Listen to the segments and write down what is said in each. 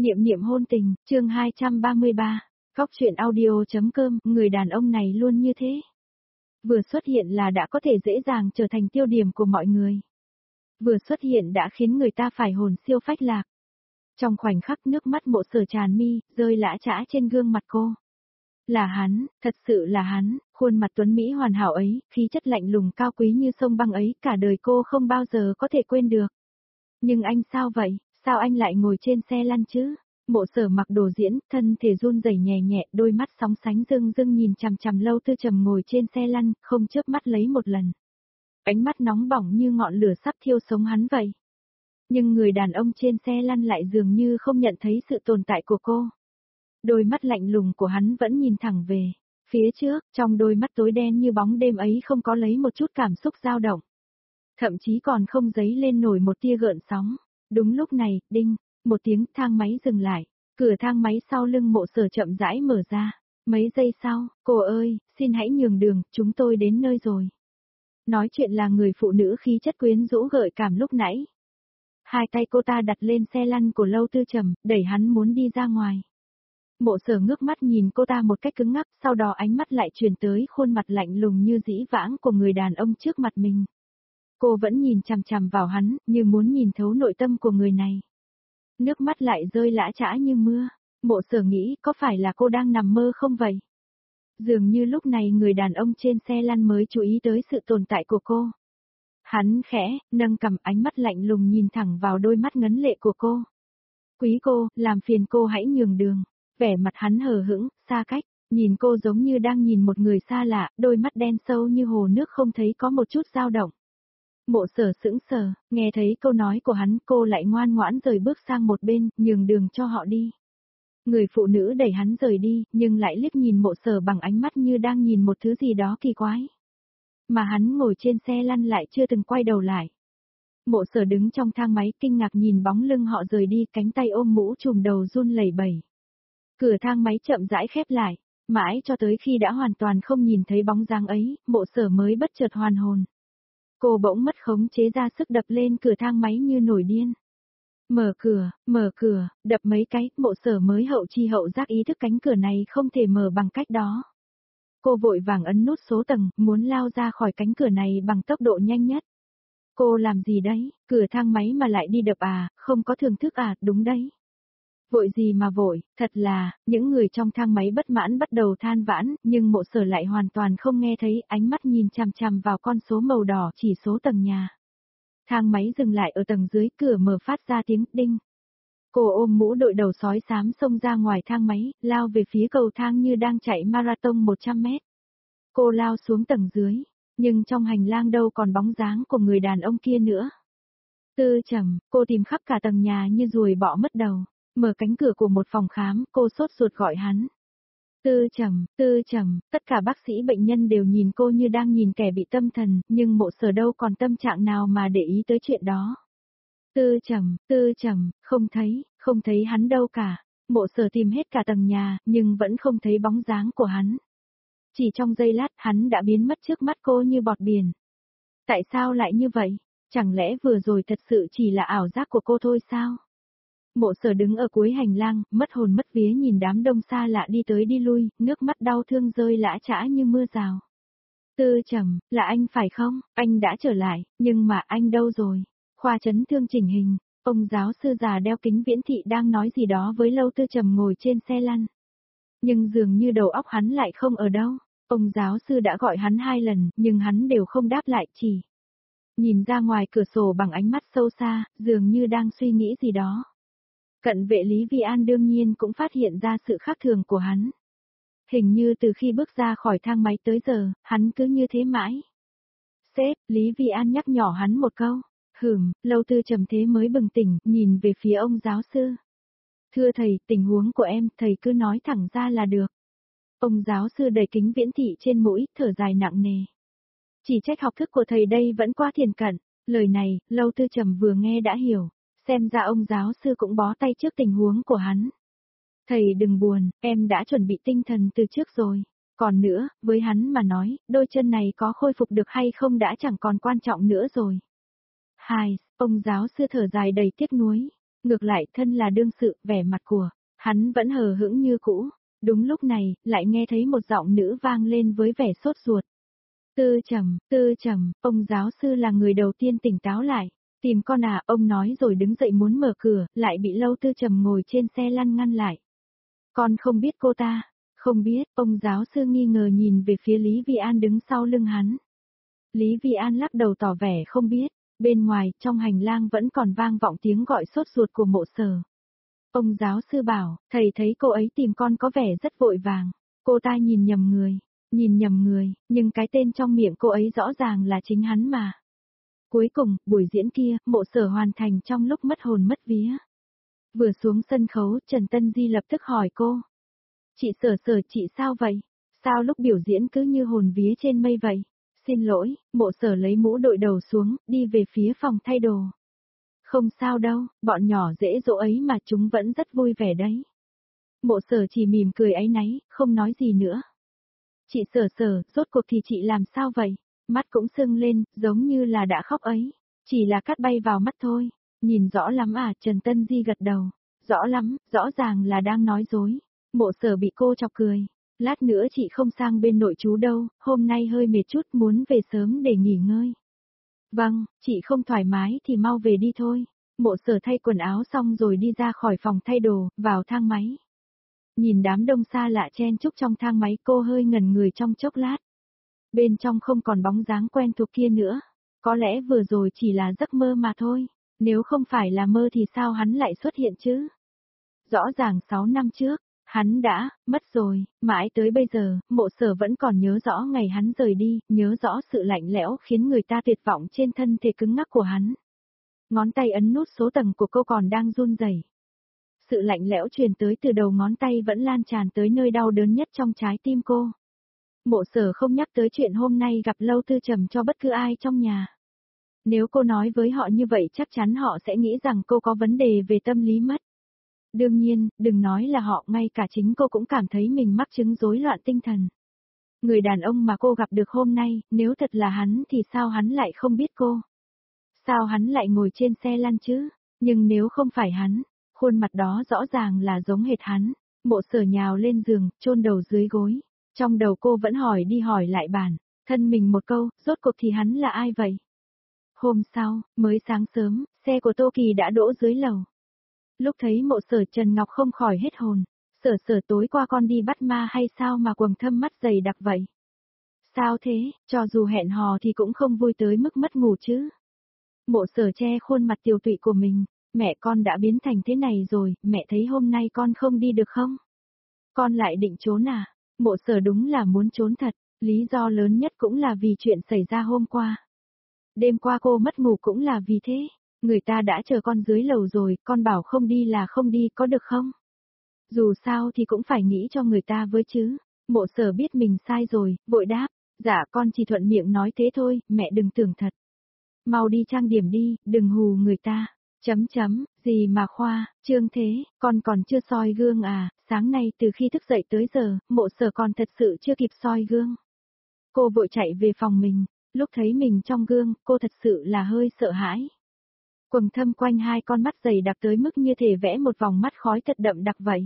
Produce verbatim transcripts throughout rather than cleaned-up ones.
Niệm niệm hôn tình, chương hai trăm ba mươi ba. Góc truyện audio.com, người đàn ông này luôn như thế. Vừa xuất hiện là đã có thể dễ dàng trở thành tiêu điểm của mọi người. Vừa xuất hiện đã khiến người ta phải hồn siêu phách lạc. Trong khoảnh khắc nước mắt Mộ Sở tràn mi, rơi lã chã trên gương mặt cô. Là hắn, thật sự là hắn, khuôn mặt tuấn Mỹ hoàn hảo ấy, khí chất lạnh lùng cao quý như sông băng ấy, cả đời cô không bao giờ có thể quên được. Nhưng anh sao vậy, sao anh lại ngồi trên xe lăn chứ? Mộ Sở mặc đồ diễn, thân thể run rẩy nhẹ nhẹ, đôi mắt sóng sánh rưng rưng nhìn chằm chằm Lâu Tư Trầm ngồi trên xe lăn, không chớp mắt lấy một lần. Ánh mắt nóng bỏng như ngọn lửa sắp thiêu sống hắn vậy. Nhưng người đàn ông trên xe lăn lại dường như không nhận thấy sự tồn tại của cô. Đôi mắt lạnh lùng của hắn vẫn nhìn thẳng về phía trước, trong đôi mắt tối đen như bóng đêm ấy không có lấy một chút cảm xúc dao động. Thậm chí còn không dấy lên nổi một tia gợn sóng. Đúng lúc này, đinh, một tiếng thang máy dừng lại, cửa thang máy sau lưng Mộ Sở chậm rãi mở ra. Mấy giây sau, cô ơi, xin hãy nhường đường, chúng tôi đến nơi rồi. Nói chuyện là người phụ nữ khí chất quyến rũ gợi cảm lúc nãy. Hai tay cô ta đặt lên xe lăn của Lâu Tư Trầm, đẩy hắn muốn đi ra ngoài. Mộ Sở ngước mắt nhìn cô ta một cách cứng ngắc, sau đó ánh mắt lại chuyển tới khuôn mặt lạnh lùng như dĩ vãng của người đàn ông trước mặt mình. Cô vẫn nhìn chằm chằm vào hắn, như muốn nhìn thấu nội tâm của người này. Nước mắt lại rơi lã chã như mưa. Mộ Sở nghĩ có phải là cô đang nằm mơ không vậy? Dường như lúc này người đàn ông trên xe lăn mới chú ý tới sự tồn tại của cô. Hắn khẽ, nâng cằm, ánh mắt lạnh lùng nhìn thẳng vào đôi mắt ngấn lệ của cô. Quý cô, làm phiền cô hãy nhường đường. Vẻ mặt hắn hờ hững, xa cách, nhìn cô giống như đang nhìn một người xa lạ, đôi mắt đen sâu như hồ nước không thấy có một chút dao động. Mộ Sở sững sờ, nghe thấy câu nói của hắn, cô lại ngoan ngoãn rời bước sang một bên, nhường đường cho họ đi. Người phụ nữ đẩy hắn rời đi, nhưng lại liếc nhìn Mộ Sở bằng ánh mắt như đang nhìn một thứ gì đó kỳ quái. Mà hắn ngồi trên xe lăn lại chưa từng quay đầu lại. Mộ Sở đứng trong thang máy kinh ngạc nhìn bóng lưng họ rời đi, cánh tay ôm mũ trùm đầu run lẩy bẩy. Cửa thang máy chậm rãi khép lại, mãi cho tới khi đã hoàn toàn không nhìn thấy bóng dáng ấy, Mộ Sở mới bất chợt hoàn hồn. Cô bỗng mất khống chế ra sức đập lên cửa thang máy như nổi điên. Mở cửa, mở cửa, đập mấy cái, Mộ Sở mới hậu chi hậu giác ý thức cánh cửa này không thể mở bằng cách đó. Cô vội vàng ấn nút số tầng, muốn lao ra khỏi cánh cửa này bằng tốc độ nhanh nhất. Cô làm gì đấy, cửa thang máy mà lại đi đập à, không có thưởng thức à, đúng đấy. Vội gì mà vội, thật là, những người trong thang máy bất mãn bắt đầu than vãn, nhưng Mộ Sở lại hoàn toàn không nghe thấy, ánh mắt nhìn chằm chằm vào con số màu đỏ chỉ số tầng nhà. Thang máy dừng lại ở tầng dưới, cửa mở phát ra tiếng đinh. Cô ôm mũ đội đầu sói xám xông ra ngoài thang máy, lao về phía cầu thang như đang chạy marathon một trăm mét. Cô lao xuống tầng dưới, nhưng trong hành lang đâu còn bóng dáng của người đàn ông kia nữa. Tư Trầm, cô tìm khắp cả tầng nhà như ruồi bọ mất đầu. Mở cánh cửa của một phòng khám, cô sốt ruột gọi hắn. Tư Trầm, Tư Trầm, tất cả bác sĩ bệnh nhân đều nhìn cô như đang nhìn kẻ bị tâm thần, nhưng Mộ Sở đâu còn tâm trạng nào mà để ý tới chuyện đó. Tư Trầm, Tư Trầm, không thấy, không thấy hắn đâu cả. Mộ Sở tìm hết cả tầng nhà, nhưng vẫn không thấy bóng dáng của hắn. Chỉ trong giây lát, hắn đã biến mất trước mắt cô như bọt biển. Tại sao lại như vậy? Chẳng lẽ vừa rồi thật sự chỉ là ảo giác của cô thôi sao? Mộ Sở đứng ở cuối hành lang, mất hồn mất vía nhìn đám đông xa lạ đi tới đi lui, nước mắt đau thương rơi lã chã như mưa rào. Tư Trầm, là anh phải không? Anh đã trở lại, nhưng mà anh đâu rồi? Khoa chấn thương chỉnh hình, ông giáo sư già đeo kính viễn thị đang nói gì đó với Lâu Tư Trầm ngồi trên xe lăn. Nhưng dường như đầu óc hắn lại không ở đâu. Ông giáo sư đã gọi hắn hai lần, nhưng hắn đều không đáp lại, chỉ nhìn ra ngoài cửa sổ bằng ánh mắt sâu xa, dường như đang suy nghĩ gì đó. Cận vệ Lý Vi An đương nhiên cũng phát hiện ra sự khác thường của hắn. Hình như từ khi bước ra khỏi thang máy tới giờ, hắn cứ như thế mãi. Sếp, Lý Vi An nhắc nhỏ hắn một câu. Hửm, Lâu Tư Trầm thế mới bừng tỉnh, nhìn về phía ông giáo sư. Thưa thầy, tình huống của em, thầy cứ nói thẳng ra là được. Ông giáo sư đẩy kính viễn thị trên mũi, thở dài nặng nề. Chỉ trách học thức của thầy đây vẫn quá thiển cận. Lời này, Lâu Tư Trầm vừa nghe đã hiểu. Xem ra ông giáo sư cũng bó tay trước tình huống của hắn. Thầy đừng buồn, em đã chuẩn bị tinh thần từ trước rồi. Còn nữa, với hắn mà nói, đôi chân này có khôi phục được hay không đã chẳng còn quan trọng nữa rồi. Hai, ông giáo sư thở dài đầy tiếc nuối. Ngược lại thân là đương sự, vẻ mặt của hắn vẫn hờ hững như cũ. Đúng lúc này, lại nghe thấy một giọng nữ vang lên với vẻ sốt ruột. Tư Trầm, Tư Trầm, ông giáo sư là người đầu tiên tỉnh táo lại. Tìm con à, ông nói rồi đứng dậy muốn mở cửa, lại bị Lâu Tư Trầm ngồi trên xe lăn ngăn lại. Con không biết cô ta. Không biết, ông giáo sư nghi ngờ nhìn về phía Lý Vi An đứng sau lưng hắn. Lý Vi An lắc đầu tỏ vẻ không biết. Bên ngoài, trong hành lang vẫn còn vang vọng tiếng gọi sốt ruột của Mộ Sở. Ông giáo sư bảo, thầy thấy cô ấy tìm con có vẻ rất vội vàng. Cô ta nhìn nhầm người, nhìn nhầm người, nhưng cái tên trong miệng cô ấy rõ ràng là chính hắn mà. Cuối cùng, buổi diễn kia, Mộ Sở hoàn thành trong lúc mất hồn mất vía. Vừa xuống sân khấu, Trần Tân Di lập tức hỏi cô. Chị Sở Sở, chị sao vậy? Sao lúc biểu diễn cứ như hồn vía trên mây vậy? Xin lỗi, Mộ Sở lấy mũ đội đầu xuống, đi về phía phòng thay đồ. Không sao đâu, bọn nhỏ dễ dỗ ấy mà chúng vẫn rất vui vẻ đấy. Mộ Sở chỉ mỉm cười áy náy, không nói gì nữa. Chị Sở Sở, rốt cuộc thì chị làm sao vậy? Mắt cũng sưng lên, giống như là đã khóc ấy. Chỉ là cắt bay vào mắt thôi. Nhìn rõ lắm à, Trần Tân Di gật đầu. Rõ lắm, rõ ràng là đang nói dối. Mộ Sở bị cô chọc cười. Lát nữa chị không sang bên nội chú đâu, hôm nay hơi mệt chút muốn về sớm để nghỉ ngơi. Vâng, chị không thoải mái thì mau về đi thôi. Mộ Sở thay quần áo xong rồi đi ra khỏi phòng thay đồ, vào thang máy. Nhìn đám đông xa lạ chen chúc trong thang máy, cô hơi ngẩn người trong chốc lát. Bên trong không còn bóng dáng quen thuộc kia nữa. Có lẽ vừa rồi chỉ là giấc mơ mà thôi. Nếu không phải là mơ thì sao hắn lại xuất hiện chứ? Rõ ràng sáu năm trước, hắn đã mất rồi, mãi tới bây giờ, Mộ Sở vẫn còn nhớ rõ ngày hắn rời đi, nhớ rõ sự lạnh lẽo khiến người ta tuyệt vọng trên thân thể cứng ngắc của hắn. Ngón tay ấn nút số tầng của cô còn đang run rẩy. Sự lạnh lẽo truyền tới từ đầu ngón tay vẫn lan tràn tới nơi đau đớn nhất trong trái tim cô. Mộ Sở không nhắc tới chuyện hôm nay gặp Lâu Tư Trầm cho bất cứ ai trong nhà. Nếu cô nói với họ như vậy chắc chắn họ sẽ nghĩ rằng cô có vấn đề về tâm lý mất. Đương nhiên, đừng nói là họ, ngay cả chính cô cũng cảm thấy mình mắc chứng rối loạn tinh thần. Người đàn ông mà cô gặp được hôm nay, nếu thật là hắn thì sao hắn lại không biết cô? Sao hắn lại ngồi trên xe lăn chứ? Nhưng nếu không phải hắn, khuôn mặt đó rõ ràng là giống hệt hắn. Mộ Sở nhào lên giường, chôn đầu dưới gối. Trong đầu cô vẫn hỏi đi hỏi lại bản thân mình một câu, rốt cuộc thì hắn là ai vậy? Hôm sau, mới sáng sớm, xe của Tô Kỳ đã đỗ dưới lầu. Lúc thấy Mộ Sở, Trần Ngọc không khỏi hết hồn. Sở Sở, tối qua con đi bắt ma hay sao mà quầng thâm mắt dày đặc vậy? Sao thế, cho dù hẹn hò thì cũng không vui tới mức mất ngủ chứ? Mộ Sở che khuôn mặt tiều tụy của mình. Mẹ con đã biến thành thế này rồi, mẹ thấy hôm nay con không đi được không? Con lại định trốn à? Mộ Sở đúng là muốn trốn thật, lý do lớn nhất cũng là vì chuyện xảy ra hôm qua. Đêm qua cô mất ngủ cũng là vì thế. Người ta đã chờ con dưới lầu rồi, con bảo không đi là không đi, có được không? Dù sao thì cũng phải nghĩ cho người ta với chứ. Mộ Sở biết mình sai rồi, vội đáp. Dạ con chỉ thuận miệng nói thế thôi, mẹ đừng tưởng thật. Mau đi trang điểm đi, đừng hù người ta. Chấm chấm, gì mà khoa, Trương Thế, con còn chưa soi gương à, sáng nay từ khi thức dậy tới giờ, Mộ Sở còn thật sự chưa kịp soi gương. Cô vội chạy về phòng mình, lúc thấy mình trong gương, cô thật sự là hơi sợ hãi. Quầng thâm quanh hai con mắt dày đặc tới mức như thể vẽ một vòng mắt khói thật đậm đặc vậy.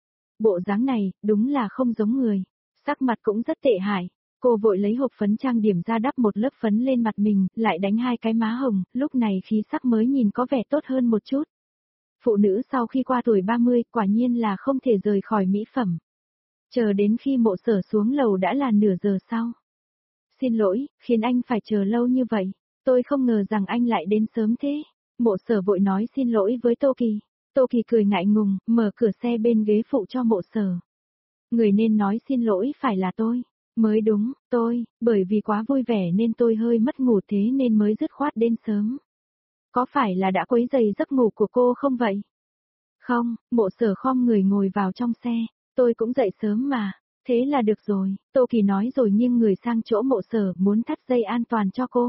Bộ dáng này, đúng là không giống người, sắc mặt cũng rất tệ hại. Cô vội lấy hộp phấn trang điểm ra đắp một lớp phấn lên mặt mình, lại đánh hai cái má hồng, lúc này khí sắc mới nhìn có vẻ tốt hơn một chút. Phụ nữ sau khi qua tuổi ba mươi, quả nhiên là không thể rời khỏi mỹ phẩm. Chờ đến khi Mộ Sở xuống lầu đã là nửa giờ sau. Xin lỗi, khiến anh phải chờ lâu như vậy. Tôi không ngờ rằng anh lại đến sớm thế. Mộ Sở vội nói xin lỗi với Tô Kỳ. Tô Kỳ cười ngại ngùng, mở cửa xe bên ghế phụ cho Mộ Sở. Người nên nói xin lỗi phải là tôi. Mới đúng, tôi, bởi vì quá vui vẻ nên tôi hơi mất ngủ thế nên mới dứt khoát đến sớm. Có phải là đã quấy rầy giấc ngủ của cô không vậy? Không, Mộ Sở khom người ngồi vào trong xe, tôi cũng dậy sớm mà, thế là được rồi, Tô Kỳ nói rồi nghiêng người sang chỗ Mộ Sở muốn thắt dây an toàn cho cô.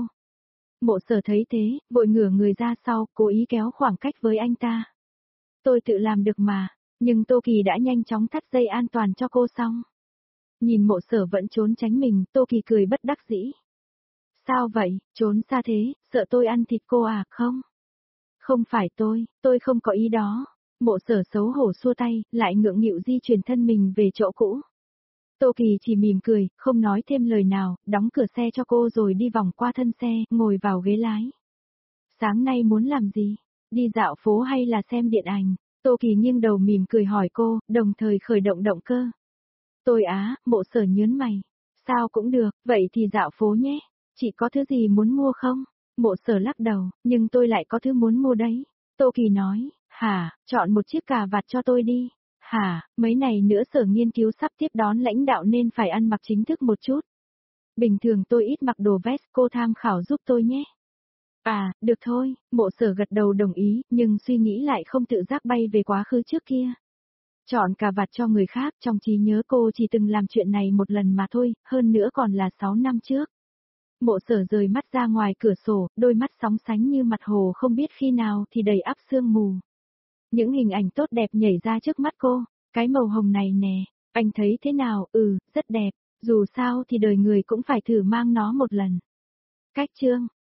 Mộ Sở thấy thế, vội ngửa người ra sau, cố ý kéo khoảng cách với anh ta. Tôi tự làm được mà, nhưng Tô Kỳ đã nhanh chóng thắt dây an toàn cho cô xong. Nhìn Mộ Sở vẫn trốn tránh mình, Tô Kỳ cười bất đắc dĩ. Sao vậy, trốn xa thế, sợ tôi ăn thịt cô à, không? Không phải tôi, tôi không có ý đó. Mộ Sở xấu hổ xua tay, lại ngượng nghịu di chuyển thân mình về chỗ cũ. Tô Kỳ chỉ mỉm cười, không nói thêm lời nào, đóng cửa xe cho cô rồi đi vòng qua thân xe, ngồi vào ghế lái. Sáng nay muốn làm gì? Đi dạo phố hay là xem điện ảnh? Tô Kỳ nghiêng đầu mỉm cười hỏi cô, đồng thời khởi động động cơ. Tôi á, Mộ Sở nhớn mày. Sao cũng được, vậy thì dạo phố nhé. Chị có thứ gì muốn mua không? Mộ Sở lắc đầu, nhưng tôi lại có thứ muốn mua đấy. Tô Kỳ nói, hả, chọn một chiếc cà vạt cho tôi đi. Hả, mấy ngày nữa Sở nghiên cứu sắp tiếp đón lãnh đạo nên phải ăn mặc chính thức một chút. Bình thường tôi ít mặc đồ vest, cô tham khảo giúp tôi nhé. À, được thôi, Mộ Sở gật đầu đồng ý, nhưng suy nghĩ lại không tự giác bay về quá khứ trước kia. Chọn cà vạt cho người khác, trong trí nhớ cô chỉ từng làm chuyện này một lần mà thôi, hơn nữa còn là sáu năm trước. Mộ Sở rời mắt ra ngoài cửa sổ, đôi mắt sóng sánh như mặt hồ không biết khi nào thì đầy ắp sương mù. Những hình ảnh tốt đẹp nhảy ra trước mắt cô, cái màu hồng này nè, anh thấy thế nào? Ừ, rất đẹp, dù sao thì đời người cũng phải thử mang nó một lần. Cách chương